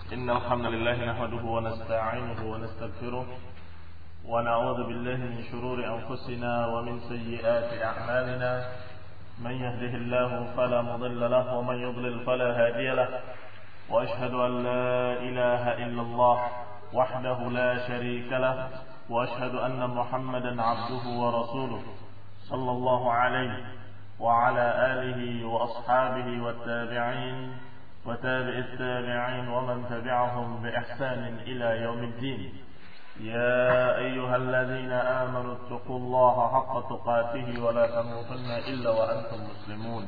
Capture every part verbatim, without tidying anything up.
إن الحمد لله نحمده ونستعينه ونستغفره ونعوذ بالله من شرور أنفسنا ومن سيئات أعمالنا من يهده الله فلا مضل له ومن يضلل فلا هادي له وأشهد أن لا إله إلا الله وحده لا شريك له وأشهد أن محمدا عبده ورسوله صلى الله عليه وعلى آله وأصحابه والتابعين وتابع التابعين ومن تبعهم بإحسان إلى يوم الدين. يا أيها الذين آمنوا اتقوا الله حق تقاته ولا تموتن إلا وأنتم مسلمون.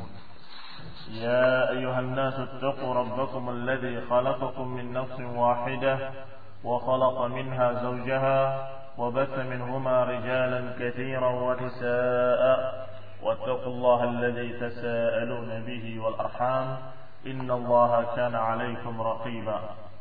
يا أيها الناس اتقوا ربكم الذي خلقكم من نفس واحدة وخلق منها زوجها وبث منهما رجالا كثيرا ونساء واتقوا الله الذي تساءلون به والأرحام إن الله كان عليكم رقيبا.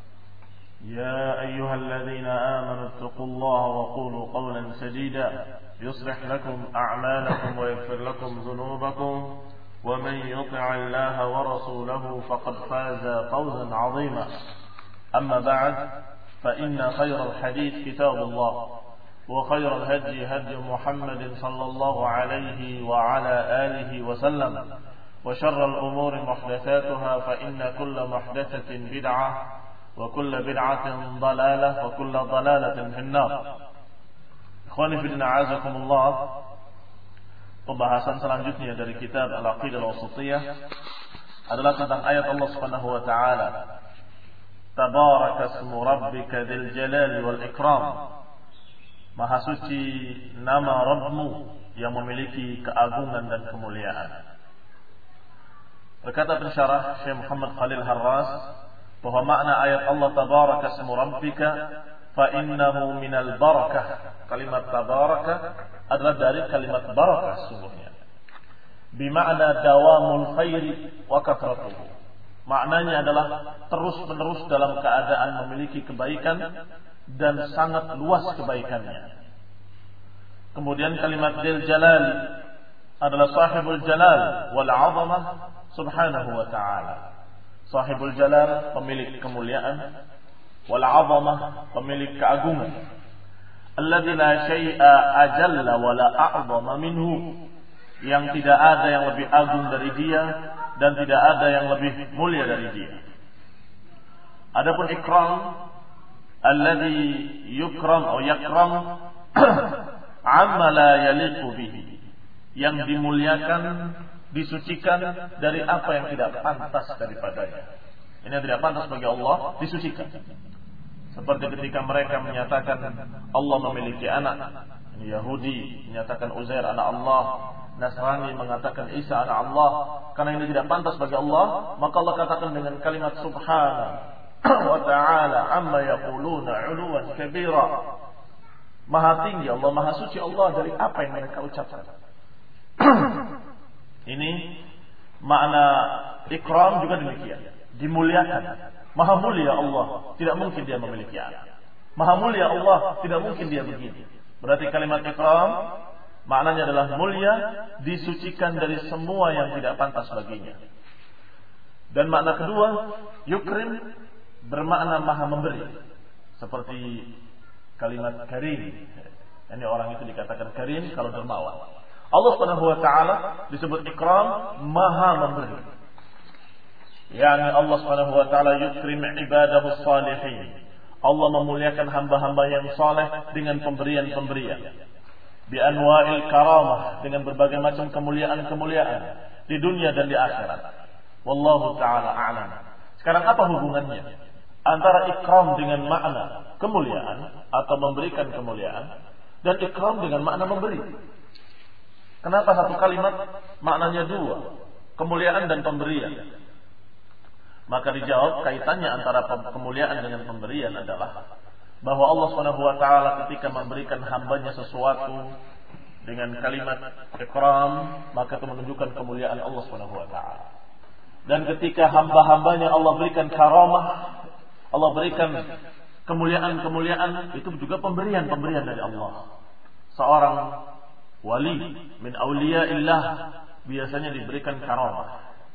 يا أيها الذين آمنوا اتقوا الله وقولوا قولا سديدا يصلح لكم أعمالكم ويغفر لكم ذنوبكم ومن يطع الله ورسوله فقد فاز فوزا عظيما. أما بعد فإن خير الحديث كتاب الله وخير الهدي هدي محمد صلى الله عليه وعلى آله وسلم وشر الأمور محدثاتها فإن كل محدثة بدعة وكل بدعة ضلالة وكل ضلالة في النار. Ikhwani fillah a'azakumullah. Pembahasan selanjutnya dari kitab Al-Aqidah Al-Wasithiyah adalah tentang ayat Allah Subhanahu wa taala. Tabaraka ismu rabbika dzil jalali wal ikram. Maha suci nama Rabbmu yang memiliki keagungan dan kemuliaan. Berkata pensyarah Syekh Muhammad Khalil Harras bahwa makna ayat Allah tabaraka ismu rabbika fa innahu minal barakah. Kalimat tabaraka adalah dari kalimat barakah sesungguhnya. Bimakna dawamul khairi wa kathratuhu. Maknanya adalah terus-menerus dalam keadaan memiliki kebaikan dan sangat luas kebaikannya. Kemudian kalimat dzil jalali adalah sahibul jalal wal 'azamah subhanahu wa ta'ala. Sahibul jalal, pemilik kemuliaan, wal 'azamah, pemilik keagungan. Alladzi la syai'a ajalla wa la a'zama minhu, yang tidak ada yang lebih agung dari dia dan tidak ada yang lebih mulia dari dia. Adapun ikram, alladzi yukram atau yakram amma la yaliqu bihi, yang dimuliakan, disucikan dari apa yang tidak pantas daripadanya. Ini yang tidak pantas bagi Allah disucikan. Seperti ketika mereka menyatakan Allah memiliki anak, Yahudi menyatakan Uzair anak Allah, Nasrani mengatakan Isa anak Allah, karena ini tidak pantas bagi Allah, maka Allah katakan dengan kalimat subhanahu wa ta'ala amma yaquluna 'uluwan kabira. Maha tinggi Allah, maha suci Allah dari apa yang mereka ucapkan. Ini makna ikram juga demikian, dimuliakan. Maha mulia Allah, tidak mungkin dia memiliki anak. Maha mulia Allah, tidak mungkin dia begini. Berarti kalimat ikram maknanya adalah mulia, disucikan dari semua yang tidak pantas baginya. Dan makna kedua, yukrim, bermakna maha memberi. Seperti kalimat karim. Ini orang itu dikatakan karim kalau dermawan. Allah Subhanahu wa taala disebut ikram, maha memberi. Yani Allah Subhanahu wa taala yukrim ibadahu salihin. Allah memuliakan hamba-hamba yang saleh dengan pemberian-pemberian. Bi anwa'il karamah, dengan berbagai macam kemuliaan-kemuliaan di dunia dan di akhirat. Wallahu taala a'lam. Sekarang apa hubungannya antara ikram dengan makna kemuliaan atau memberikan kemuliaan dan ikram dengan makna memberi? Kenapa satu kalimat maknanya dua, kemuliaan dan pemberian? Maka dijawab kaitannya antara kemuliaan dengan pemberian adalah bahwa Allah Subhanahu wa taala ketika memberikan hambanya sesuatu dengan kalimat ikram, maka itu menunjukkan kemuliaan Allah Subhanahu wa taala. Dan ketika hamba-hambanya Allah berikan karamah, Allah berikan kemuliaan-kemuliaan, itu juga pemberian-pemberian dari Allah. Seorang wali min auliyaillah biasanya diberikan karamah.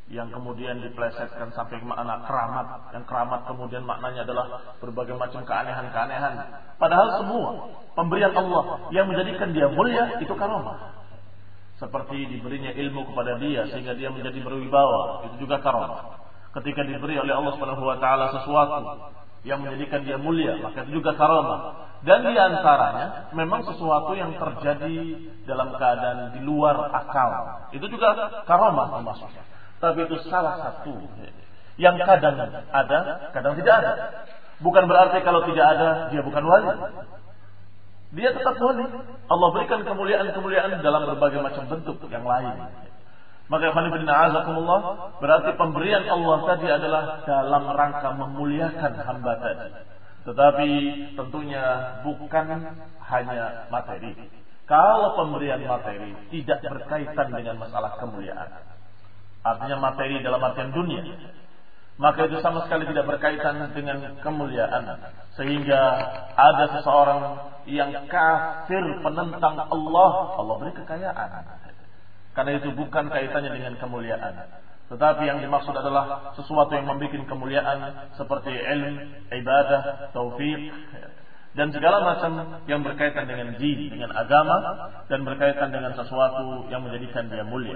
yang kemudian dipelesetkan sampai ke makna keramat, yang keramat kemudian maknanya adalah berbagai macam keanehan-keanehan. Padahal semua pemberian Allah yang menjadikan dia mulia itu karamah. Seperti diberinya ilmu kepada dia sehingga dia menjadi berwibawa, itu juga karamah. Ketika diberi oleh Allah Subhanahu wa taala sesuatu yang menjadikan dia mulia, maka itu juga karamah. Dan di antaranya memang sesuatu yang terjadi dalam keadaan di luar akal, itu juga karamah termasuknya. Tapi itu salah satu yang kadang ada, kadang tidak ada. Bukan berarti kalau tidak ada dia bukan wali. Dia tetap wali. Allah berikan kemuliaan-kemuliaan dalam berbagai macam bentuk yang lain. Maka ikhwan fillah azakumullah, berarti pemberian Allah tadi adalah dalam rangka memuliakan hamba tadi. Tetapi tentunya bukan hanya materi. Kalau pemberian materi tidak berkaitan dengan masalah kemuliaan, artinya materi dalam artian dunia, maka itu sama sekali tidak berkaitan dengan kemuliaan. Sehingga ada seseorang yang kafir penentang Allah, Allah beri kekayaan, karena itu bukan kaitannya dengan kemuliaan. Tetapi yang dimaksud adalah sesuatu yang membuat kemuliaan, seperti ilmu, ibadah, taufik, dan segala macam yang berkaitan dengan din, dengan agama, dan berkaitan dengan sesuatu yang menjadikan dia mulia.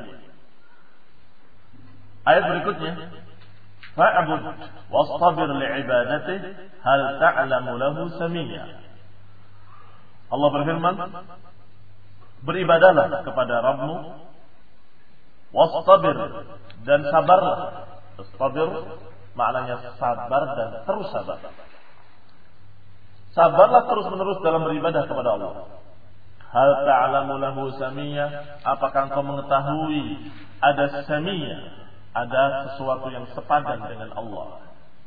Ayat berikutnya, fa'bud wastabir li'ibadatihi hal ta'lamu lahu samiyya. Allah berfirman, beribadahlah kepada Rabbmu, wastabir, dan sabarlah. Wastabir maknanya sabar dan terus sabar. Sabarlah terus-menerus dalam beribadah kepada Allah. Hal ta'lamu lahu samiyya, apakah engkau mengetahui ada samiyya, ada sesuatu yang sepadan dengan Allah.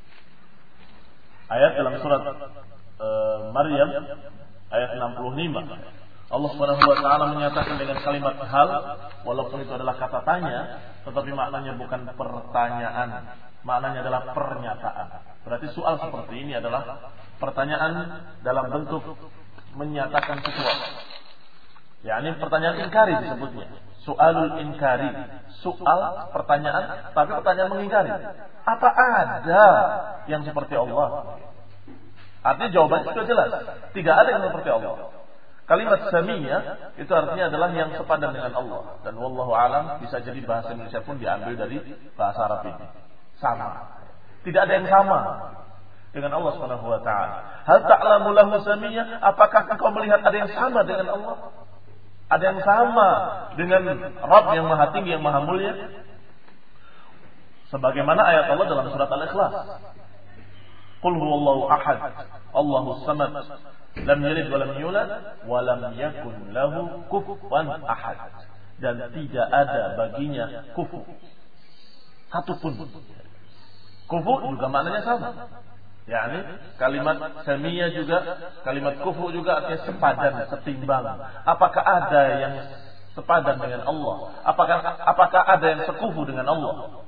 Ayat dalam surat uh, Maryam ayat enam puluh lima, Allah Subhanahu wa taala menyatakan dengan kalimat hal, walaupun itu adalah kata tanya, tetapi maknanya bukan pertanyaan, maknanya adalah pernyataan. Berarti soal seperti ini adalah pertanyaan dalam bentuk menyatakan sesuatu. Ya, ini pertanyaan inkari disebutnya. Soalul inkari, soal pertanyaan, tapi pertanyaan mengingkari. Apa ada yang seperti Allah? Artinya jawabannya sudah jelas, tidak ada yang seperti Allah. Kalimat samiyya itu artinya adalah yang sepadan dengan Allah. Dan wallahu alam, bisa jadi bahasa Indonesia pun diambil dari bahasa Arab ini. Sama. Tidak ada yang sama dengan Allah Subhanahu wa taala. Hal ta'lamu lahu samiyya, apakah engkau melihat ada yang sama dengan Allah? Ada yang sama dengan Rabb yang Maha Tinggi, yang Maha Mulia? Sebagaimana ayat Allah dalam surat Al-Ikhlas. Qul huwallahu ahad, Allahus samad, lam yalid wa lam yulad wa lam yakun lahu kufuwan ahad. Dan tidak ada baginya kufu, satupun. Kufu juga maknanya sama. yakni kalimat samiyya juga, kalimat kufu juga artinya sepadan, setimbang. Apakah ada yang sepadan dengan Allah? Apakah apakah ada yang sekufu dengan Allah?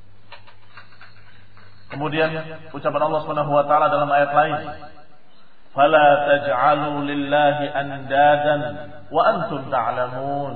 Kemudian ucapan Allah Subhanahu wa taala dalam ayat lain, "Fala taj'alu lillahi andadan wa antum ta'lamun."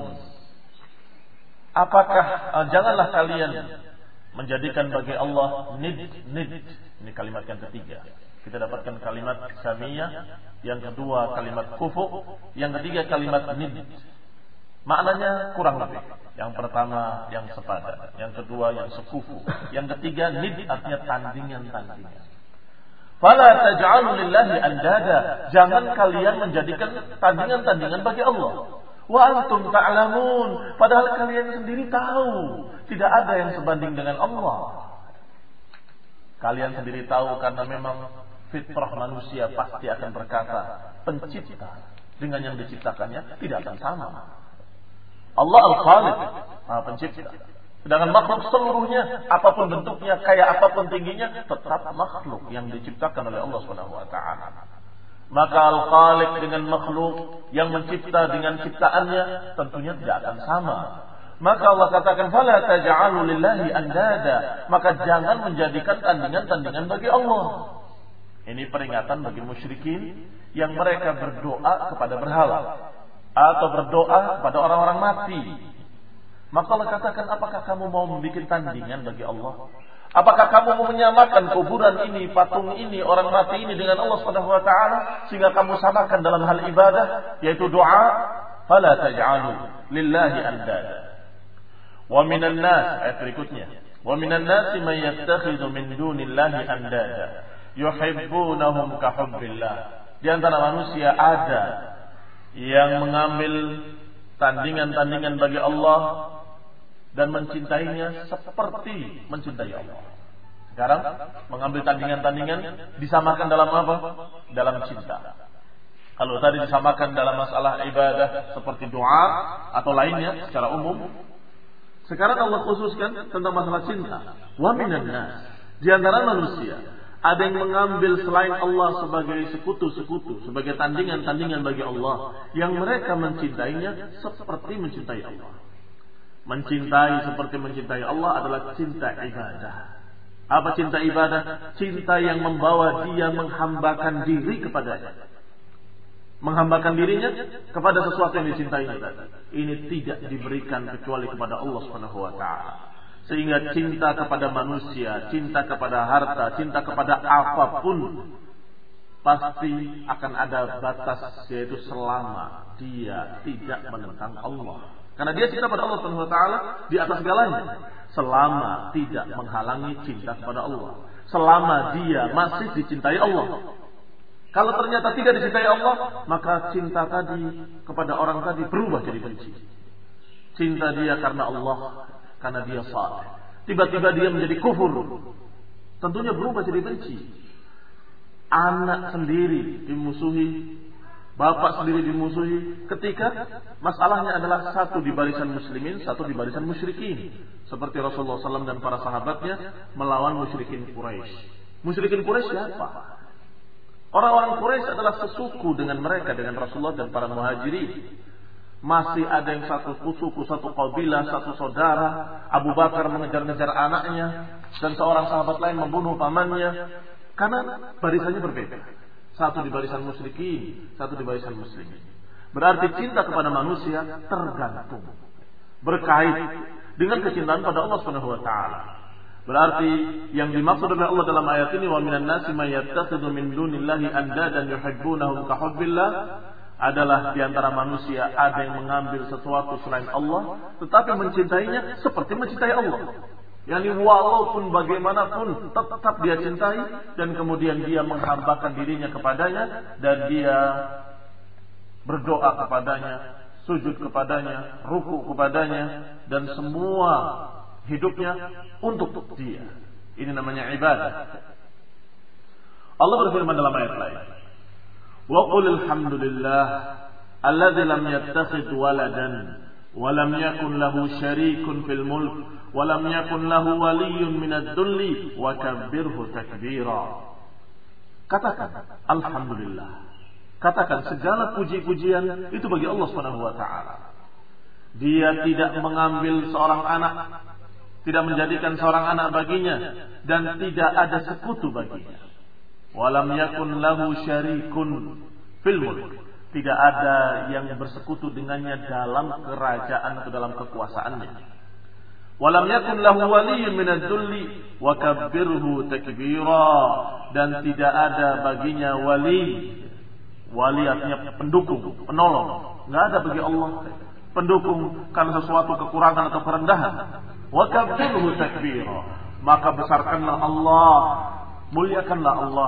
Apakah uh, janganlah kalian menjadikan bagi Allah nid nid. Ini kalimat yang ketiga. Kita dapatkan kalimat samiyah, yang kedua kalimat kufu, yang ketiga kalimat nid. Maknanya kurang lebih. Yang pertama yang sepadan, yang kedua yang sekufu, yang ketiga nid artinya tandingan-tandingan. Fala taj'alu lillahi andada, jangan kalian menjadikan tandingan-tandingan bagi Allah. Wa antum ta'lamun, padahal kalian sendiri tahu tidak ada yang sebanding dengan Allah. Kalian sendiri tahu karena memang fitrah manusia pasti akan berkata, pencipta dengan yang diciptakannya tidak akan sama. Allah Al-Khaliq, Maha Pencipta. Sedangkan makhluk seluruhnya, apapun bentuknya, kayak apapun tingginya, tetap makhluk yang diciptakan oleh Allah Subhanahu wa taala. Maka Al-Khaliq dengan makhluk yang mencipta dengan ciptaannya tentunya tidak akan sama. Maka Allah katakan, "Fala taj'alu lillahi andada." Maka jangan menjadikan tandingan-tandingan bagi Allah. Ini peringatan bagi musyrikin yang mereka berdoa kepada berhala atau berdoa kepada orang-orang mati. Maka Allah katakan, apakah kamu mau membuat tandingan bagi Allah? Apakah kamu mau menyamakan kuburan ini, patung ini, orang mati ini dengan Allah Subhanahu wa taala sehingga kamu samakan dalam hal ibadah yaitu doa? Fala taj'alu lillahi andada. Wa minan nas, ayat berikutnya. Wa minan nasi man yattakhidhu min dunillahi andada yuhibbunahum ka hubbillah. Di antara manusia ada yang mengambil tandingan-tandingan bagi Allah dan mencintainya seperti mencintai Allah. Sekarang mengambil tandingan-tandingan disamakan dalam apa? Dalam cinta. Kalau tadi disamakan dalam masalah ibadah seperti doa atau lainnya secara umum, sekarang Allah khususkan tentang masalah cinta. Wa minan nas, di antara manusia ada yang mengambil selain Allah sebagai sekutu-sekutu, sebagai tandingan-tandingan bagi Allah, yang mereka mencintainya seperti mencintai Allah. Mencintai seperti mencintai Allah adalah cinta ibadah. Apa cinta ibadah? Cinta yang membawa dia menghambakan diri kepadanya. Menghambakan dirinya kepada sesuatu yang dicintainya. Ini tidak diberikan kecuali kepada Allah Subhanahu wa taala. Sehingga cinta kepada manusia, cinta kepada harta, cinta kepada apapun pasti akan ada batas, yaitu selama dia tidak menentang Allah. Karena dia cinta pada Allah Subhanahu wa taala di atas segalanya. Selama tidak menghalangi cinta kepada Allah. Selama dia masih dicintai Allah. Kalau ternyata tidak dicintai Allah, maka cinta tadi kepada orang tadi berubah jadi benci. Cinta dia karena Allah, karena dia saleh. Tiba-tiba dia menjadi kufur. Tentunya berubah jadi benci. Anak sendiri dimusuhi, bapak sendiri dimusuhi, ketika masalahnya adalah satu di barisan muslimin, satu di barisan musyrikin. Seperti Rasulullah shallallahu alaihi wasallam dan para sahabatnya melawan musyrikin Quraisy. Musyrikin Quraisy siapa? Orang-orang Quraisy adalah sesuku dengan mereka, dengan Rasulullah dan para muhajirin. Masih ada yang satu suku, satu kabilah, satu saudara. Abu Bakar mengejar-ngejar anaknya, dan seorang sahabat lain membunuh pamannya. Karena barisannya berbeda. Satu di barisan musyrikin, satu di barisan muslimin. Berarti cinta kepada manusia tergantung, berkait dengan kecintaan pada Allah Subhanahu wa taala. Berarti yang dimaksud oleh Allah dalam ayat ini, wa minan nasi may yattakhidhu min dunillahi andadan yuhibbunahum ka hubbillah, adalah di antara manusia ada yang mengambil sesuatu selain Allah tetapi mencintainya seperti mencintai Allah. Yani walaupun bagaimanapun tetap dia cintai, dan kemudian dia menghambakan dirinya kepadanya, dan dia berdoa kepadanya, sujud kepadanya, ruku kepadanya, dan semua hidupnya untuk dia. Ini namanya ibadah. Allah berfirman dalam ayat lain, wa qul alhamdulillah alladzi lam yattakhidh waladan wa lam yakun lahu syarikun fil mulk walam yakun lahu waliyyun minad dhulli wa kabbirhu takbira. Katakan alhamdulillah. Katakan segala puji-pujian itu bagi Allah Subhanahu wa taala. Dia tidak mengambil seorang anak, tidak menjadikan seorang anak baginya, dan tidak ada sekutu baginya. Walam yakun lahu syarikun fil mulk. Tidak ada yang bersekutu dengannya dalam kerajaan atau dalam kekuasaannya. Walam yakun lahu waliyyun minadz dzulli wa kabbirhu takbira, dan tidak ada baginya wali. Wali artinya pendukung, penolong. Enggak ada bagi Allah pendukung karena sesuatu kekurangan atau kerendahan. Wa kabbirhu takbira, maka besarkanlah Allah, muliakanlah Allah.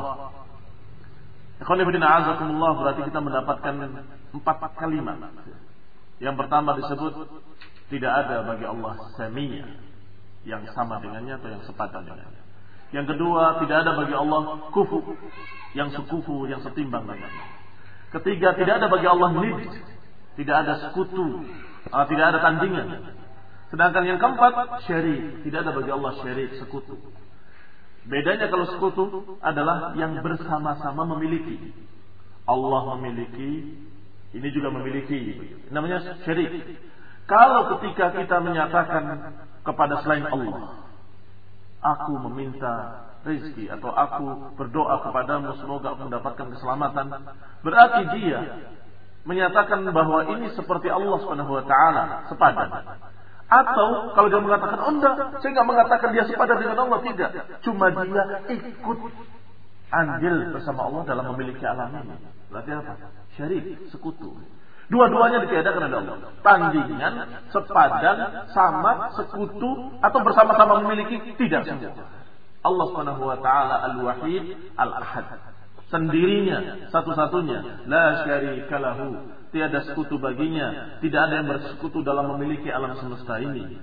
Ikhwan fillah a'azakumullah, berarti kita mendapatkan empat kalimat. Yang pertama disebut tidak ada bagi Allah samia, yang sama dengannya atau yang sepadan dengannya. Yang kedua, tidak ada bagi Allah kufu, yang sekufu, yang setimbang dengannya. Ketiga, tidak ada bagi Allah nid, tidak ada sekutu, tidak ada tandingan. Sedangkan yang keempat, syarik, tidak ada bagi Allah syarik, sekutu. Bedanya kalau sekutu adalah yang bersama-sama memiliki. Allah memiliki, ini juga memiliki, namanya syarik. Kalau ketika kita menyatakan kepada selain Allah, aku meminta rezeki atau aku berdoa kepadamu semoga aku mendapatkan keselamatan, berarti dia menyatakan bahwa ini seperti Allah Subhanahu wa taala, sepadan. Atau kalau dia mengatakan, oh enggak, saya enggak mengatakan dia sepadan dengan Allah, tidak. Cuma dia ikut andil bersama Allah dalam memiliki alam ini. Berarti apa? Syarik, sekutu. Dua-duanya ditiadakan oleh Allah. Tandingan, sepadan, sama, sekutu, atau bersama-sama memiliki, tidak semua. Allah Subhanahu wa taala Al-Wahid Al-Ahad. Sendirinya, satu-satunya, la syarika lahu. Tiada sekutu baginya, tidak ada yang bersekutu dalam memiliki alam semesta ini.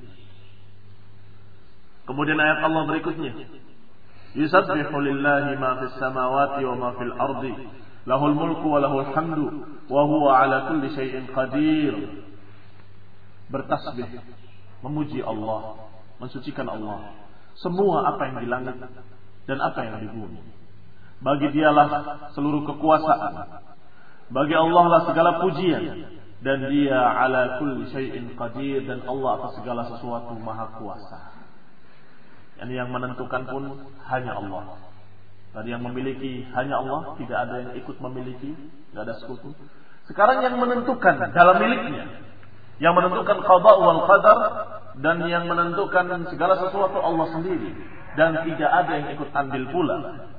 Kemudian ayat Allah berikutnya, yusabbihu lillahi ma fis samawati wa ma fil ardi, lahul mulku wa lahul hamdu, wa huwa ala kulli syai'in qadir. Bertasbih, memuji Allah, mensucikan Allah, semua apa yang di langit dan apa yang di bumi. Bagi dialah seluruh kekuasaan, bagi Allah lah segala pujian, dan dia ala kulli syai'in qadir, dan Allah atas segala sesuatu maha kuasa. Yani yang menentukan pun hanya Allah. Tadi yang memiliki hanya Allah, tidak ada yang ikut memiliki, tidak ada sekutu. Sekarang yang menentukan dalam miliknya, yang menentukan qada wal qadar, dan yang menentukan segala sesuatu Allah sendiri, dan tidak ada yang ikut andil pula.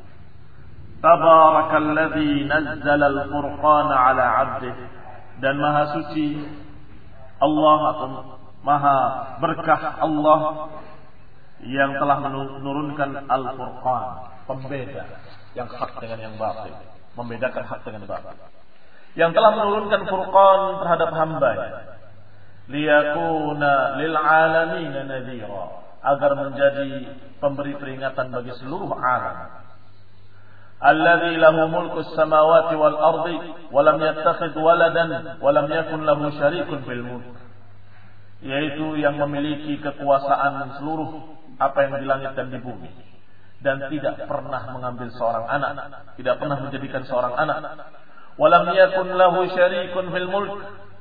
Tabarakalladzi nazzala al-furqana ala 'abdihi, dan maha suci Allah atau maha berkah Allah yang telah menurunkan al-furqan, pembeda yang hak dengan yang batil, membedakan hak dengan batil, yang telah menurunkan furqan terhadap hamba-Nya, liyakuna lil alamin nadhira, agar menjadi pemberi peringatan bagi seluruh alam. Alladzi lahu mulku samawati wal ardi wa lam yattakhidh waladan wa lam yakun lahu syarikun fil mulk, yaitu yang memiliki kekuasaan seluruh apa yang di langit dan di bumi, dan tidak pernah mengambil seorang anak, tidak pernah menjadikan seorang anak. Wa lam yakun lahu syarikun fil mulk,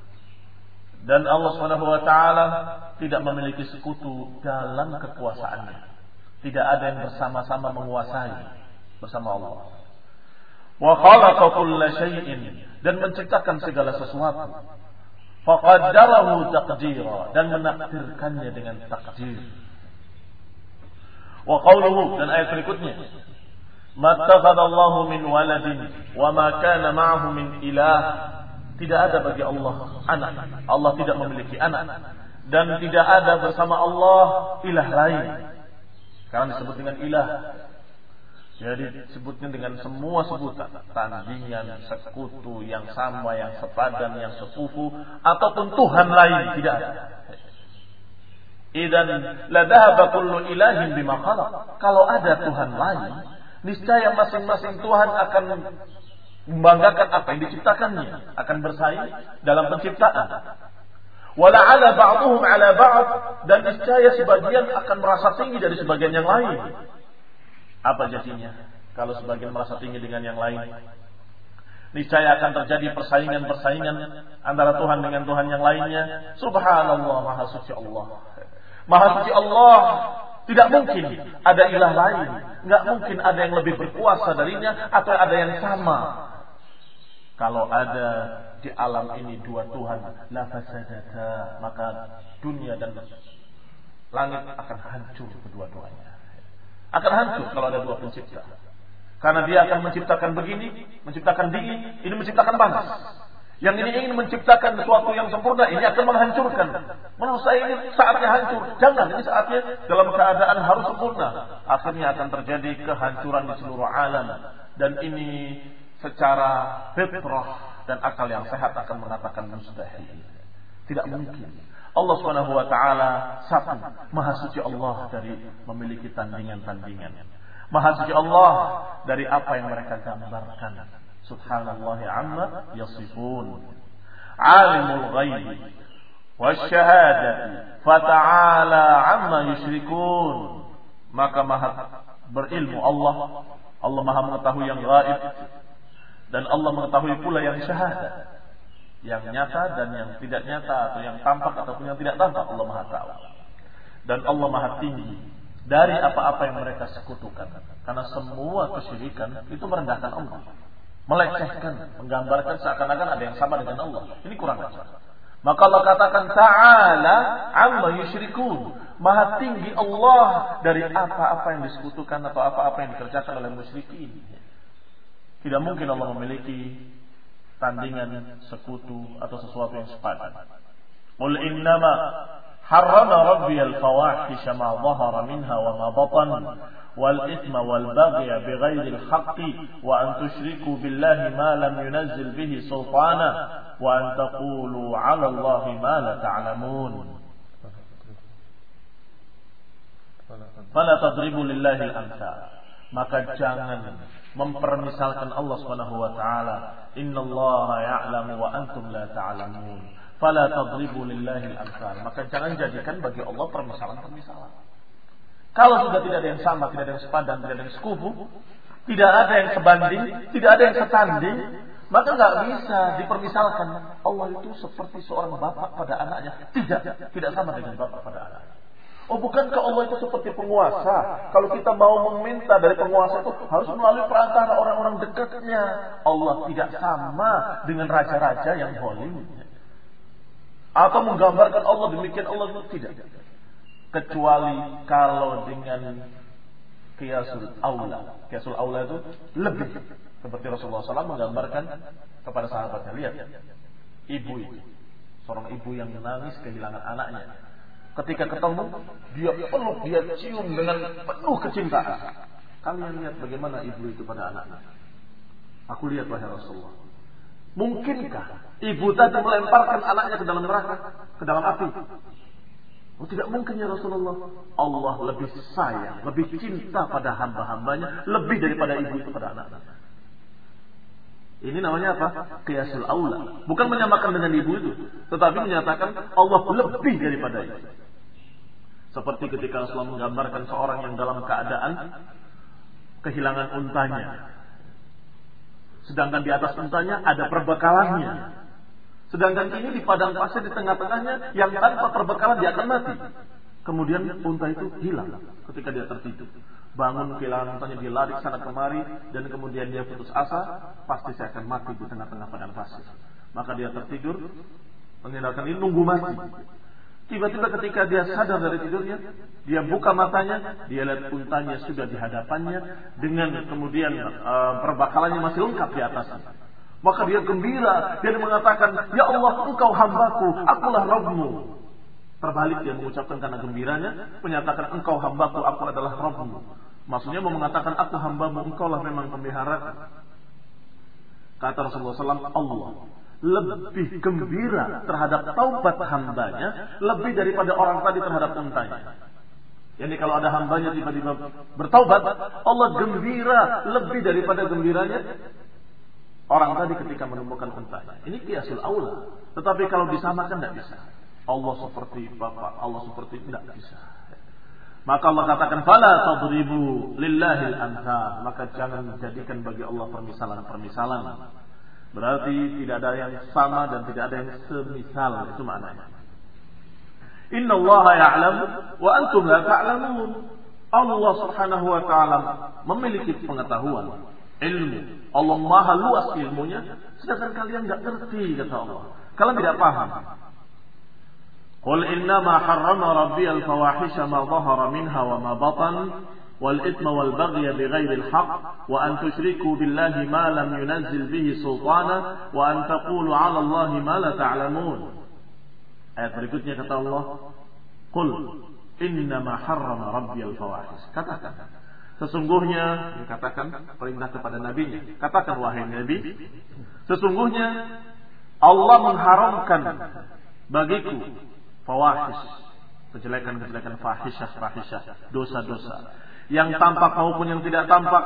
dan Allah Subhanahu wa taala tidak memiliki sekutu dalam kekuasaannya. Tidak ada yang bersama-sama menguasai bersama Allah. Wa khalaqa kulla syai'in, dan menciptakan segala sesuatu. Faqaddarahu taqdira, dan menakdirkannya dengan takdir. Wa qawluhu, dan ayat berikutnya, mattakhadallahu min waladin wa ma kana ma'ahu min ilah. Tidak ada bagi Allah anak. Allah tidak memiliki anak, dan tidak ada bersama Allah ilah lain. Karena disebut dengan ilah, jadi disebutnya dengan semua sebutan, tandingan, sekutu, yang sama, yang sepadan, yang sepupu, ataupun Tuhan lain, tidak ada. Idan la dhahaba kullu ilahin bima khalaq. Kalau ada Tuhan lain, niscaya masing-masing Tuhan akan membanggakan apa yang diciptakannya, akan bersaing dalam penciptaan. Wala ala ba'dhum ala ba'd, dan niscaya sebagian akan merasa tinggi dari sebagian yang lain. Apa jadinya kalau sebagian merasa tinggi dengan yang lain? Niscaya akan terjadi persaingan-persaingan antara Tuhan dengan Tuhan yang lainnya. Subhanallah, maha suci Allah. Maha suci Allah, tidak mungkin ada ilah lain. Enggak mungkin ada yang lebih berkuasa darinya, atau ada yang sama. Kalau ada di alam ini dua Tuhan, la fasadata, maka dunia dan langit akan hancur kedua-duanya. Akan hancur kalau ada dua pencipta. Karena dia akan menciptakan begini, menciptakan dingin, ini menciptakan panas. Yang ini ingin menciptakan sesuatu yang sempurna, ini akan menghancurkan. Menurut saya ini saatnya hancur. Jangan, ini saatnya dalam keadaan harus sempurna. Akhirnya akan terjadi kehancuran di seluruh alam. Dan ini secara fitrah dan akal yang sehat akan mengatakan mustahil. Tidak mungkin. Allah Subhanahu wa taala satu, maha suci Allah dari memiliki tandingan-tandingan. Maha suci Allah dari apa yang mereka gambarkan. Subhanallahi amma yasifun. Alimul ghaibi wasyahadati fata'ala amma yusyrikun. Maka maha berilmu Allah. Allah maha mengetahui yang gaib, dan Allah mengetahui pula yang syahadat, yang nyata dan yang tidak nyata, atau yang tampak ataupun yang tidak tampak, Allah maha tahu. Dan Allah maha tinggi dari apa-apa yang mereka sekutukan. Karena semua kesyirikan itu merendahkan Allah, melecehkan, menggambarkan seakan-akan ada yang sama dengan Allah. Ini kurang ajar. Maka Allah katakan ta'ala amma yusyrikun. Maha tinggi Allah dari apa-apa yang disekutukan atau apa-apa yang dikerjakan oleh musyrikin. Tidak mungkin Allah memiliki tandingan, sekutu atau sesuatu yang sepadan. Qul innama harrama rabbi al-fawahisha ma dhahara minha wa ma batan wal ithma wal baghya bighairi al-haqqi wa an tusyriku billahi ma lam yunazzil bihi sultana wa an taqulu 'ala Allahi ma la ta'lamun. Fala tadribu lillahi al-amthal. Maka jangan mempermisalkan Allah Subhanahu wa taala. Innallaha ya'lamu wa antum la ta'lamun. Fala tadribu lillahi al-amthal. Maka jangan jadikan bagi Allah permisalan-permisalan. Kalau sudah tidak ada yang sama, tidak ada yang sepadan, tidak ada yang sekufu, tidak ada yang sebanding, tidak ada yang setanding, maka nggak bisa dipermisalkan Allah itu seperti seorang bapak pada anaknya. Tidak, tidak sama dengan bapak pada anaknya. Oh, bukankah Allah itu seperti penguasa? Kalau kita mau meminta dari penguasa itu harus melalui perantara orang-orang dekatnya. Allah tidak sama dengan raja-raja yang zalim. Atau menggambarkan Allah demikian, Allah itu tidak. Kecuali kalau dengan qiyasul aula. Qiyasul aula itu lebih. Seperti Rasulullah shallallahu alaihi wasallam menggambarkan kepada sahabatnya. Lihat, ibu itu. Seorang ibu yang menangis kehilangan anaknya. Ketika ketemu, dia peluk, dia cium dengan penuh kecintaan. Kalian lihat bagaimana ibu itu pada anaknya. Aku lihat wahai Rasulullah. Mungkinkah ibu tadi melemparkan anaknya ke dalam neraka, ke dalam api? Oh, tidak mungkin ya Rasulullah. Allah lebih sayang, lebih cinta pada hamba-hambanya, lebih daripada ibu itu pada anaknya. Ini namanya apa? Qiyasul aula. Bukan menyamakan dengan ibu itu, tetapi menyatakan Allah lebih daripada itu. Seperti ketika Rasulullah menggambarkan seorang yang dalam keadaan kehilangan untanya. Sedangkan di atas untanya ada perbekalannya. Sedangkan ini di padang pasir di tengah-tengahnya yang tanpa perbekalan dia akan mati. Kemudian unta itu hilang ketika dia tertidur. Bangun kehilangan untanya, dia lari sana kemari dan kemudian dia putus asa, pasti saya akan mati di tengah-tengah padang pasir. Maka dia tertidur, menghindarkan ini, nunggu mati. Tiba-tiba ketika dia sadar dari tidurnya, dia buka matanya, dia lihat untanya sudah di hadapannya dengan kemudian uh, perbekalannya masih lengkap di atasnya. Maka dia gembira, dia mengatakan, "Ya Allah, Engkau hambaku, akulah Rabbmu." Terbalik dia mengucapkan karena gembiranya, menyatakan engkau hambaku, aku adalah Rabbmu. Maksudnya mau mengatakan aku hambamu, engkau lah memang pemeliharaku. Kata Rasulullah shallallahu alaihi wasallam, Allah lebih gembira terhadap taubat hambanya lebih daripada orang tadi terhadap untanya. Jadi kalau ada hambanya tiba-tiba bertaubat, Allah gembira lebih daripada gembiranya orang tadi ketika menemukan untanya. Ini qiyasul aula. Tetapi kalau disamakan tidak bisa. Allah seperti bapak, Allah seperti tidak bisa. Maka Allah katakan fala tadribu lillahil amthal. Maka jangan jadikan bagi Allah permisalan-permisalan. Berarti tidak ada yang sama dan tidak ada yang semisal. Itu maknanya. Inna Allah ya'lam wa antum la ta'lamun. Allah subhanahu wa ta'ala memiliki pengetahuan, ilmu. Allah maha luas ilmunya, sedangkan kalian tidak ngerti, kata Allah. Kalian tidak paham. Qul innama harrama rabbi al-fawahisha ma dhahara minha wa ma batan wal ithma wal baghya bighairi al-haqq wa an tusyriku billahi ma lam yunazzil bihi sultana wa an taqulu 'ala Allahi ma la ta'lamun. Ayat berikutnya kata Allah, Qul innama harrama rabbi al-fawahish. Katakan, sesungguhnya, dikatakan perintah kepada nabinya, katakan wahai nabi, sesungguhnya Allah mengharamkan bagiku fawahish, kejelekan-kejelekan, fahisyah-fahisyah, dosa-dosa yang tampak maupun yang tidak tampak,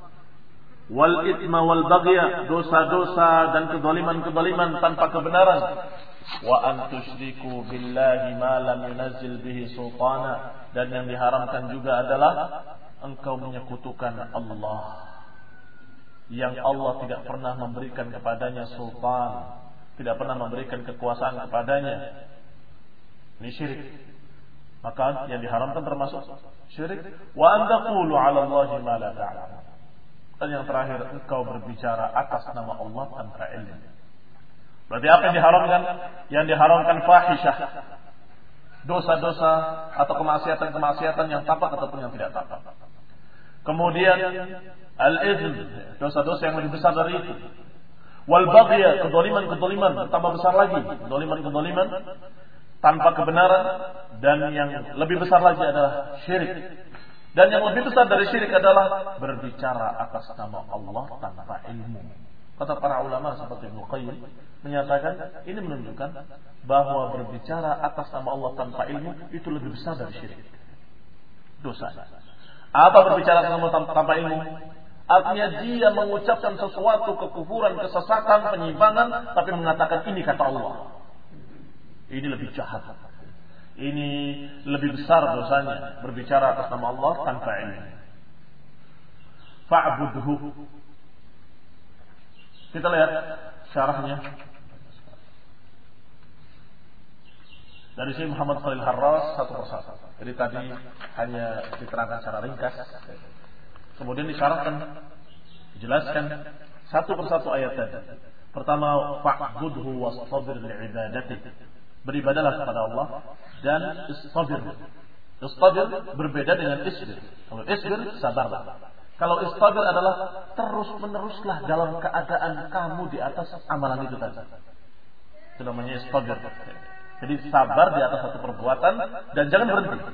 wal ithma wal baghya, dosa-dosa dan kezaliman-kezaliman tanpa kebenaran, wa an tusyriku billahi ma lam yunazzil bihi sultana, dan yang diharamkan juga adalah engkau menyekutukan Allah yang Allah tidak pernah memberikan kepadanya sultan, tidak pernah memberikan kekuasaan kepadanya. Ini syirik. Maka yang diharamkan termasuk syirik. Wa an taqulu 'ala Allahi ma la ta'lamun. Dan yang terakhir, engkau berbicara atas nama Allah tanpa ilmu. Berarti apa yang diharamkan? Yang diharamkan fahisyah, dosa-dosa atau kemaksiatan-kemaksiatan yang tampak ataupun yang tidak tampak. Kemudian al-itsm, dosa-dosa yang lebih besar dari itu. Wal baghya, kedzaliman-kedzaliman tambah besar lagi, kedzaliman-kedzaliman tanpa kebenaran, dan yang lebih besar lagi adalah syirik. Dan yang lebih besar dari syirik adalah berbicara atas nama Allah tanpa ilmu. Kata para ulama seperti Ibnu Qayyim menyatakan ini menunjukkan bahwa berbicara atas nama Allah tanpa ilmu itu lebih besar dari syirik. Dosa. Apa berbicara atas nama Allah tanpa ilmu? Artinya dia mengucapkan sesuatu kekufuran, kesesatan, penyimpangan, tapi mengatakan ini kata Allah. Ini lebih jahat. Ini lebih besar dosanya, berbicara atas nama Allah tanpa ilmu. Fa'budhu. Kita lihat syarahnya dari Syekh Muhammad Khalil Harras satu persatu. Jadi tadi hanya diterangkan secara ringkas, kemudian disyarahkan, dijelaskan satu persatu ayat tadi. Pertama, fa'budhu wastabir li'ibadatihi. Beribadalah kepada Allah dan istabir. Istabir berbeda dengan isbir. Kalau isbir, sabarlah. Kalau istabir adalah terus meneruslah dalam keadaan kamu di atas amalan itu tadi. Itu namanya istabir. Jadi sabar di atas satu perbuatan dan jangan berhenti.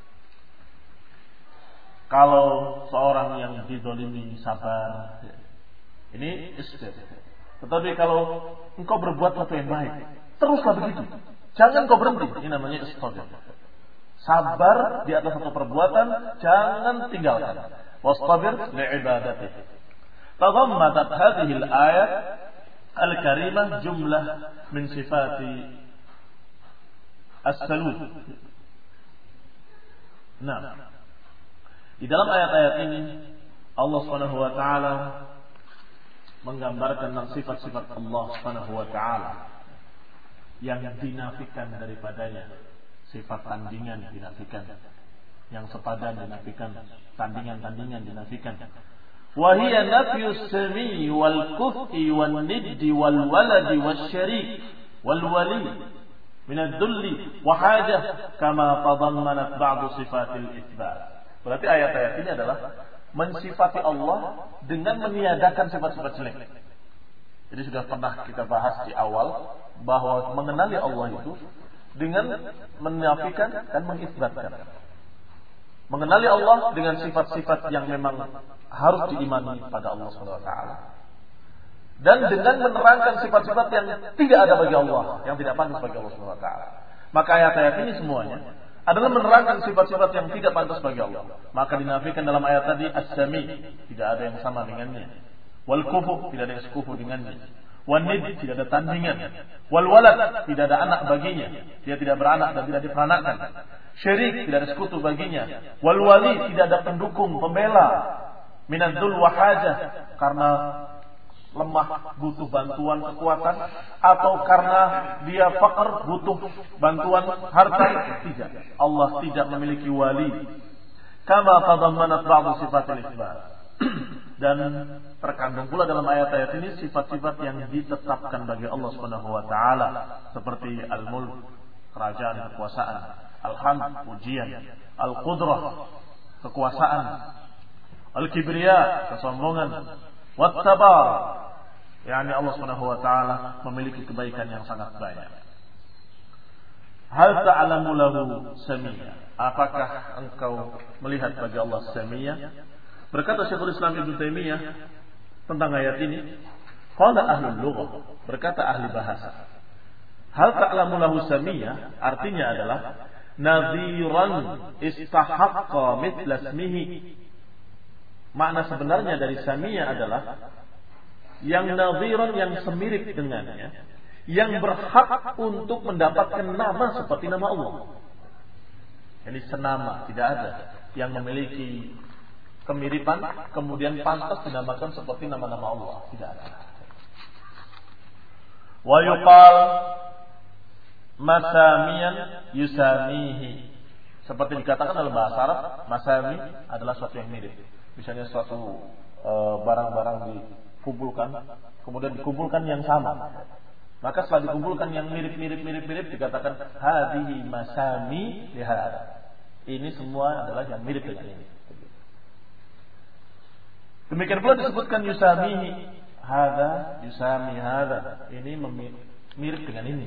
Kalau seorang yang dizalimi sabar, ini isbir. Tetapi kalau engkau berbuat sesuatu yang baik, teruslah begitu. Jangan kau berhenti. Ini namanya istabir. Sabar di atas satu perbuatan, jangan tinggalkan. Wastabir li'ibadatihi. Tadammatat hadhihi al-ayat al-karimah jumlah min sifati as-salud. Nah, di dalam ayat-ayat ini Allah Subhanahu wa taala menggambarkan tentang sifat-sifat Allah Subhanahu wa taala yang dinafikan daripadanya. Sifat tandingan dinafikan, yang sepadan dinafikan, tandingan-tandingan dinafikan. Wa hiya nafyus sami wal kufi wan niddi wal waladi wasyarik wal wali min ad-dulli wa hajah kama tadammanat ba'd sifatil itsbat. Berarti ayat-ayat ini adalah mensifati Allah dengan meniadakan sifat-sifat jelek. Jadi sudah pernah kita bahas di awal bahwa mengenali Allah itu dengan menafikan dan mengisbatkan. Mengenali Allah dengan sifat-sifat yang memang harus diimani pada Allah subhanahu wa taala. Dan dengan menerangkan sifat-sifat yang tidak ada bagi Allah, yang tidak pantas bagi Allah subhanahu wa taala. Maka ayat-ayat ini semuanya adalah menerangkan sifat-sifat yang tidak pantas bagi Allah. Maka dinafikan dalam ayat tadi as-sami, tidak ada yang sama dengannya. Wal kufu, tidak ada yang sekufu dengannya. Wan nid, tidak ada tandingan. Wal walad, tidak ada anak baginya. Dia tidak beranak dan tidak diperanakan. Syirik, tidak ada sekutu baginya. Wal wali, tidak ada pendukung, pembela. Minadzul wa hajah, karena lemah, butuh bantuan kekuatan, atau karena dia faqr, butuh bantuan harta. Tidak. Allah tidak memiliki wali. Kama tadammanat ba'd sifatil itsbat. Dan terkandung pula dalam ayat-ayat ini sifat-sifat yang ditetapkan bagi Allah Subhanahu wa taala, seperti al-mulk, kerajaan, kekuasaan, al-hamd, pujian, al-qudrah, kekuasaan, al-kibriya, kesombongan, wat-tabar, yakni Allah Subhanahu wa taala memiliki kebaikan yang sangat banyak. Hal ta'lamu lahu samia? Apakah engkau melihat bagi Allah samia? Berkata Syekhul Islam Ibnu Taimiyah tentang ayat ini, qala ahlul lughah, berkata ahli bahasa, hal ta'lamu lahu samia artinya adalah nadhiran istahaqqa mithla ismihi. Makna sebenarnya dari samia adalah yang nadhiran, yang semirip dengannya, yang berhak untuk mendapatkan nama seperti nama Allah. Jadi senama, tidak ada yang memiliki kemiripan kemudian pantas dinamakan seperti nama-nama Allah, tidak ada. Wa yuqal masamiyan yusamihi, seperti dikatakan dalam bahasa Arab, masami adalah sesuatu yang mirip. Misalnya suatu e, barang-barang dikumpulkan, kemudian dikumpulkan yang sama. Maka setelah dikumpulkan yang mirip-mirip-mirip-mirip dikatakan hadhihi masami lihada. Ini semua adalah yang mirip dengan ini. Demikian pula disebutkan yusamihi hadza, yusami hadza. Ini mirip dengan ini.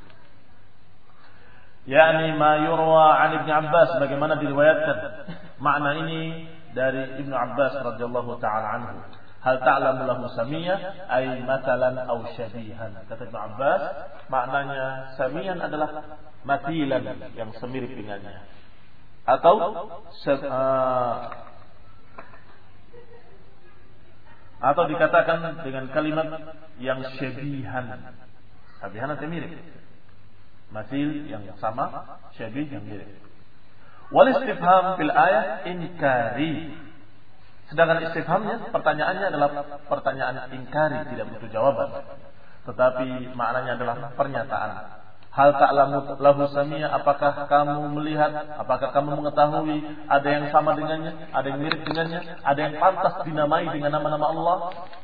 yakni ma yurwa an Ibnu Abbas, bagaimana diriwayatkan makna ini dari Ibnu Abbas radhiyallahu taala anhu. Hal ta'lamu lahu samiyah ay matalan aw syabihan. Kata Ibnu Abbas, maknanya samiyan adalah matilan, yang semirip dengannya, atau uh, atau dikatakan dengan kalimat yang syabihan. Syabihan artinya mirip. Matil yang sama, syabih yang mirip. Wal istifham fil ayat inkari. Sedangkan istifhamnya, pertanyaannya adalah pertanyaan inkari, tidak butuh jawaban. Tetapi maknanya adalah pernyataan. Hal ta'lamu lahu samiyah, apakah kamu melihat, apakah kamu mengetahui ada yang sama dengannya, ada yang mirip dengannya, ada yang pantas dinamai dengan nama-nama Allah?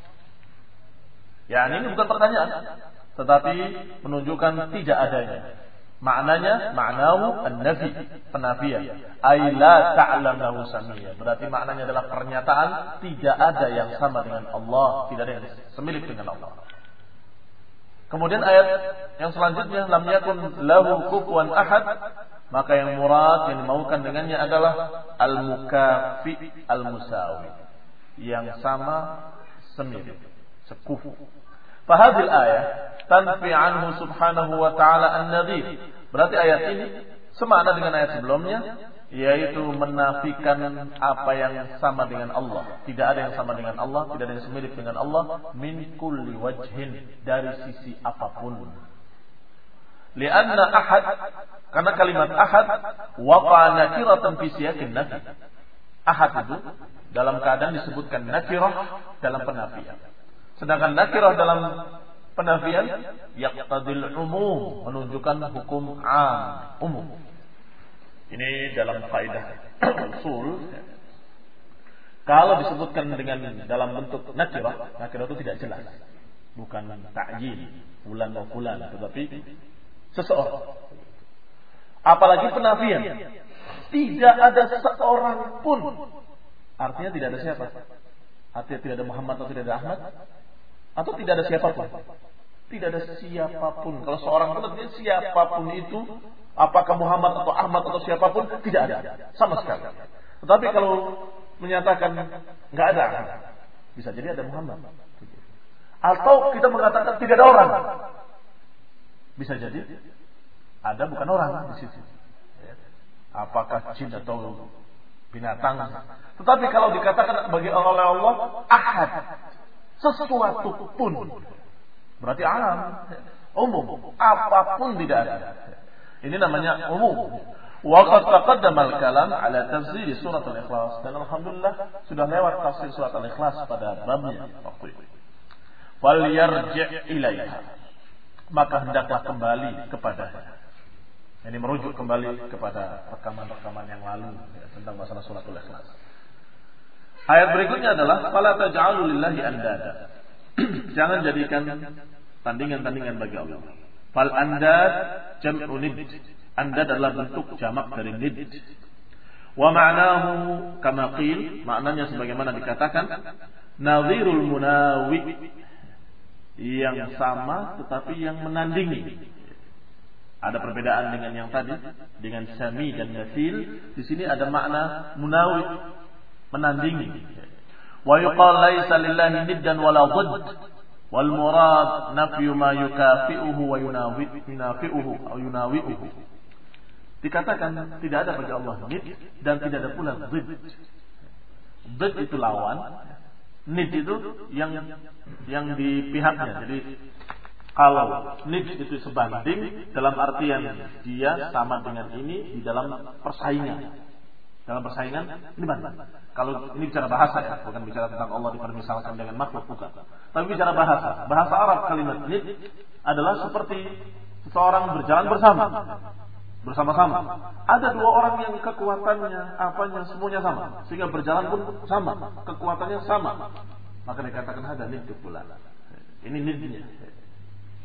Ya, ini bukan pertanyaan, tetapi menunjukkan tidak adanya. Maknanya ma'nahu an-nafi, penafian. Ai la ta'lam lahu samiyah. Berarti maknanya adalah pernyataan tidak ada yang sama dengan Allah, tidak ada yang semirip dengan Allah. Kemudian ayat yang selanjutnya, lam yakun lahu kufuwan ahad, maka yang murad, yang dimaukan dengannya adalah al-mukafi al-musawi, yang sama, semirip, sekufu. Fahadil ayat tanfi anhu subhanahu wa ta'ala an-nadhir. Berarti ayat ini semakna dengan ayat sebelumnya, yaitu menafikan apa yang sama dengan Allah. Tidak ada yang sama dengan Allah, tidak ada yang semirip dengan Allah, min kulli wajhin, dari sisi apapun. Lianna ahad, karena kalimat ahad waqa nakiratan fi siyaqin nafi. Ahad itu dalam keadaan disebutkan nakirah dalam penafian. Sedangkan nakirah dalam penafian yaqtadil umum, menunjukkan hukum am, umum. Ini dalam kaidah usul. Kalau disebutkan dengan dalam bentuk nakirah, nakirah itu tidak jelas. Bukan ta'jil, fulan wa fulan, tetapi seseorang. Apalagi penafian, tidak ada seorang pun. Artinya tidak ada siapa? Artinya tidak ada Muhammad atau tidak ada Ahmad, atau tidak ada siapapun. Tidak ada siapapun. Kalau seorang pun artinya siapapun itu, apakah Muhammad atau Ahmad atau siapapun, tidak ada sama sekali. Tetapi kalau menyatakan nggak ada, bisa jadi ada Muhammad. Atau kita mengatakan tidak ada orang, bisa jadi ada bukan orang di situ. Apakah jin atau binatang? Tetapi kalau dikatakan bagi oleh Allah ahad, sesuatu pun, berarti alam, umum, apapun tidak ada. Ini namanya umum. Wa qad taqaddama al-kalam ala tafsir surat al-Ikhlas, dan alhamdulillah sudah lewat tafsir surat al-Ikhlas pada babnya waktu itu. Wal yarji' ilaiha, maka hendaklah kembali kepadanya. Ini merujuk kembali kepada rekaman-rekaman yang lalu ya, tentang masalah surat al-Ikhlas. Ayat berikutnya adalah fala taj'alu lillahi andada. Jangan jadikan tandingan-tandingan bagi Allah. Fal andad jam'u nid. Andad adalah bentuk jamak dari nid. Wa ma'nahu kama qil, maknanya sebagaimana dikatakan nadhirul munawi, yang sama tetapi yang menandingi. Ada perbedaan dengan yang tadi, dengan sami dan mathil. Di sini ada makna munawi, menandingi. Wa yuqal laisa lillahi niddan wala dhidd, wal murad nafyu ma yukafi'uhu wa yunawi'uhu aw yunawi'uhu. Dikatakan tidak ada bagi Allah nid dan tidak ada pula dhidd. Dhidd itu lawan, nid itu yang yang di pihaknya. Jadi kalau nid itu sebanding dalam artian dia sama dengan ini di dalam persaingan. Dalam persaingan ini banding. Kalau ini bicara bahasa ya, bukan bicara tentang Allah dipermisalkan dengan makhluk, bukan. Tapi bicara bahasa. Bahasa Arab kalimat nid adalah seperti seseorang berjalan bersama. Bersama-sama. Ada dua orang yang kekuatannya, apanya, semuanya sama. Sehingga berjalan pun sama. Kekuatannya sama. Maka dikatakan ada nid pula. Ini nidnya.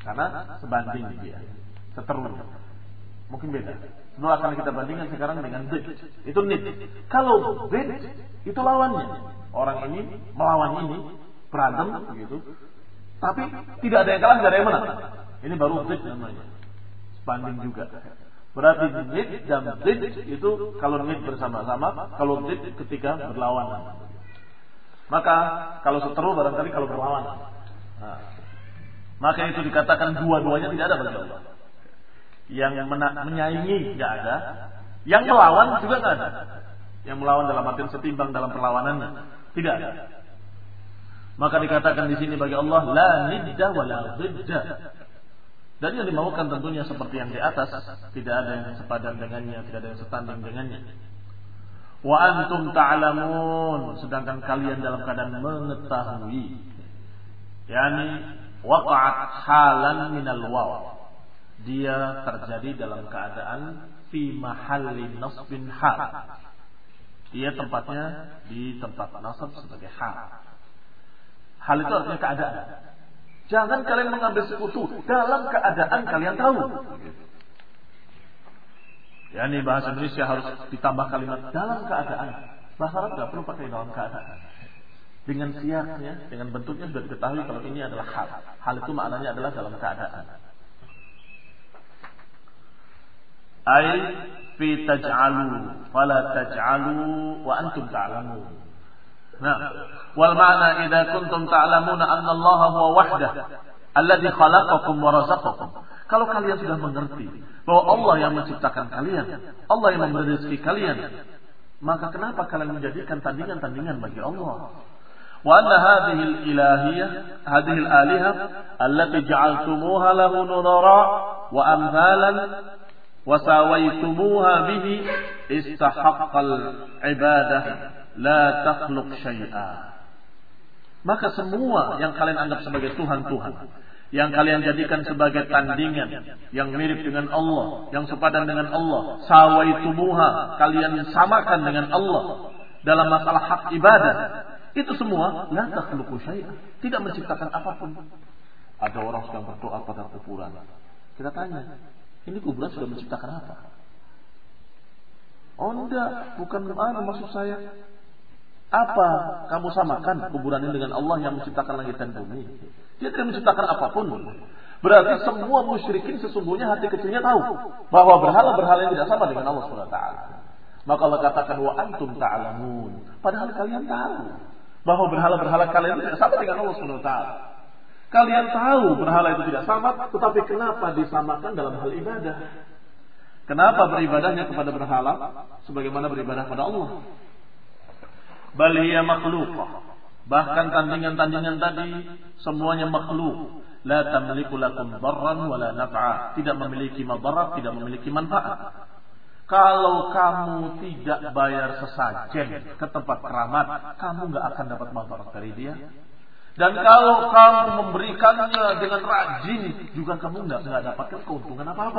Karena sebanding dia, seteru. Mungkin beda. Dulu akan kita bandingkan sekarang dengan zid. Itu nid. Kalau zid itu lawannya. Orang ini melawan ini, berantem begitu. Tapi tidak ada yang kalah, tidak ada yang menang. Ini baru zid namanya. Sebanding juga. Berarti nid dan zid itu kalau nid bersama-sama, kalau zid ketika berlawanan. Maka kalau seteru barangkali kalau berlawanan. Nah, maka itu dikatakan dua-duanya tidak ada bagi Allah. Yang mena- menyaingi tidak ada, yang melawan juga tidak ada. Yang melawan dalam artian setimbang dalam perlawanannya tidak ada. Maka dikatakan di sini bagi Allah la nidda wa la zidda. Dan yang dimaukan tentunya seperti yang di atas, tidak ada yang sepadan dengannya, tidak ada yang setanding dengannya. Wa antum ta'lamun, sedangkan kalian dalam keadaan mengetahui. Yani waqa'at halan minal waw. Dia terjadi dalam keadaan fi mahalli nasbin hal. Dia tempatnya di tempat nasab sebagai hal. Hal itu artinya keadaan. Jangan kalian mengambil sekutu dalam keadaan kalian tahu. Ya, ini bahasa Indonesia harus ditambah kalimat dalam keadaan. Bahasa Arab tidak perlu pakai dalam keadaan. Dengan siaknya, dengan bentuknya sudah diketahui kalau ini adalah hal. Hal itu maknanya adalah dalam keadaan. Ai fi taj'alu fala taj'alu wa antum ta'lamun. Nah, wal ma'na idza kuntum ta'lamuna anna Allah huwa wahdah alladhi khalaqakum wa razaqakum. Kalau kalian sudah mengerti bahwa Allah yang menciptakan kalian, Allah yang memberi rezeki kalian, maka kenapa kalian menjadikan tandingan-tandingan bagi Allah? Wa anna hadhihi al-ilahiyah, hadhihi al-alihah allati ja'altumuha lahu nurara wa amthalan wa sawaitumuha bihi istahaqqal ibadah la takhluq syai'a. Maka semua yang kalian anggap sebagai Tuhan-Tuhan, yang kalian jadikan sebagai tandingan, yang mirip dengan Allah, yang sepadan dengan Allah, sawaitumuha, kalian samakan dengan Allah dalam masalah hak ibadah, itu semua la takhluqu syai'a, tidak menciptakan apapun. Ada orang sedang berdoa pada kuburan. Kita tanya, ini kuburan sudah menciptakan apa? Oh enggak, bukan mana maksud saya. Apa kamu samakan kuburan ini dengan Allah yang menciptakan langit dan bumi? Dia tidak menciptakan apapun. Berarti semua musyrikin sesungguhnya hati kecilnya tahu bahwa berhala-berhala yang tidak sama dengan Allah subhanahu wa taala. Maka Allah katakan wa antum ta'lamun. Padahal kalian tahu bahwa berhala-berhala kalian tidak sama dengan Allah subhanahu wa taala. Kalian tahu berhala itu tidak sama, tetapi kenapa disamakan dalam hal ibadah? Kenapa beribadahnya kepada berhala sebagaimana beribadah pada Allah? Bal hiya makhluqah. Bahkan tandingan-tandingan tadi semuanya makhluk. La tamliku lakum darran wala naf'a. Tidak memiliki madarat, tidak memiliki manfaat. Kalau kamu tidak bayar sesajen ke tempat keramat, kamu enggak akan dapat madarat dari dia. Dan kalau kamu memberikannya dengan rajin, juga kamu enggak enggak dapatkan keuntungan apa-apa.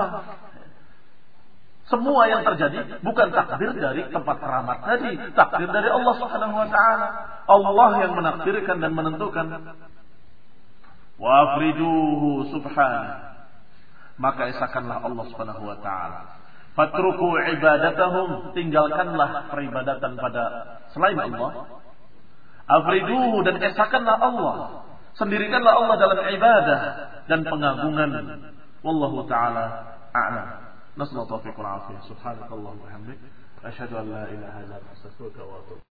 Semua yang terjadi bukan takdir dari tempat keramat tadi, takdir dari Allah Subhanahu wa taala. Allah yang menakdirkan dan menentukan. Wa afriduhu subhanahu. Maka esakanlah Allah Subhanahu wa taala. Fatruku ibadatahum, tinggalkanlah peribadatan pada selain Allah. Afriduhu, dan esakanlah Allah. Sendirikanlah Allah dalam ibadah dan pengagungan. Wallahu taala a'lam. نسأل الله التوفيق والعافية. سبحانك اللهم وبحمدك أشهد أن لا إله إلا أنت أستغفرك وأتوب